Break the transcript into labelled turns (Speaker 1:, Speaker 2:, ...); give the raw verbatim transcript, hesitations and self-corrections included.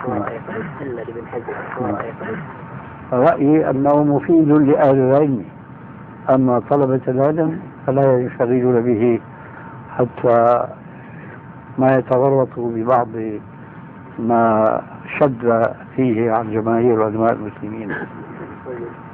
Speaker 1: رأيي أنه مفيد لأهل العلم، أما طلبة العلم فلا ينشغلون به حتى ما يتورطوا ببعض ما شد فيه عن جماهير علماء المسلمين.